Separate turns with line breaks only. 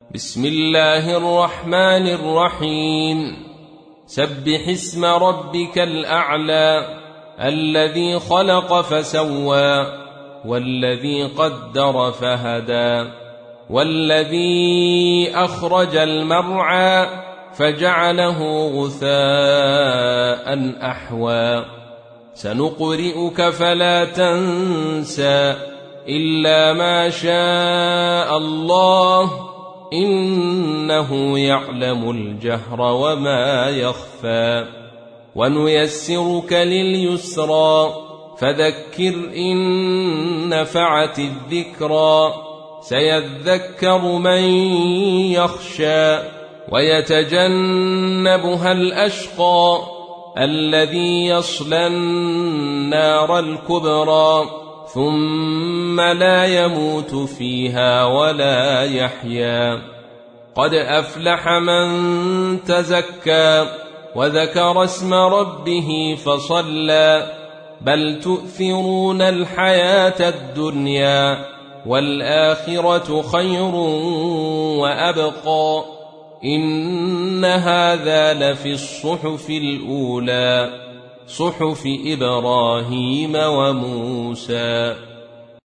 بسم الله الرحمن الرحيم سبح اسم ربك الأعلى الذي خلق فسوى والذي قدر فهدى والذي أخرج المرعى فجعله غثاء أحوى سنقرئك فلا تنسى إلا ما شاء الله إنه يعلم الجهر وما يخفى ونيسرك لليسرى فذكر إن نفعت الذكرى سيذكر من يخشى ويتجنبها الأشقى الذي يصلى النار الكبرى ثم لا يموت فيها ولا يحيا قد أفلح من تزكى وذكر اسم ربه فصلى بل تؤثرون الحياة الدنيا والآخرة خير وأبقى إن هذا لفي الصحف الأولى صحف إبراهيم وموسى.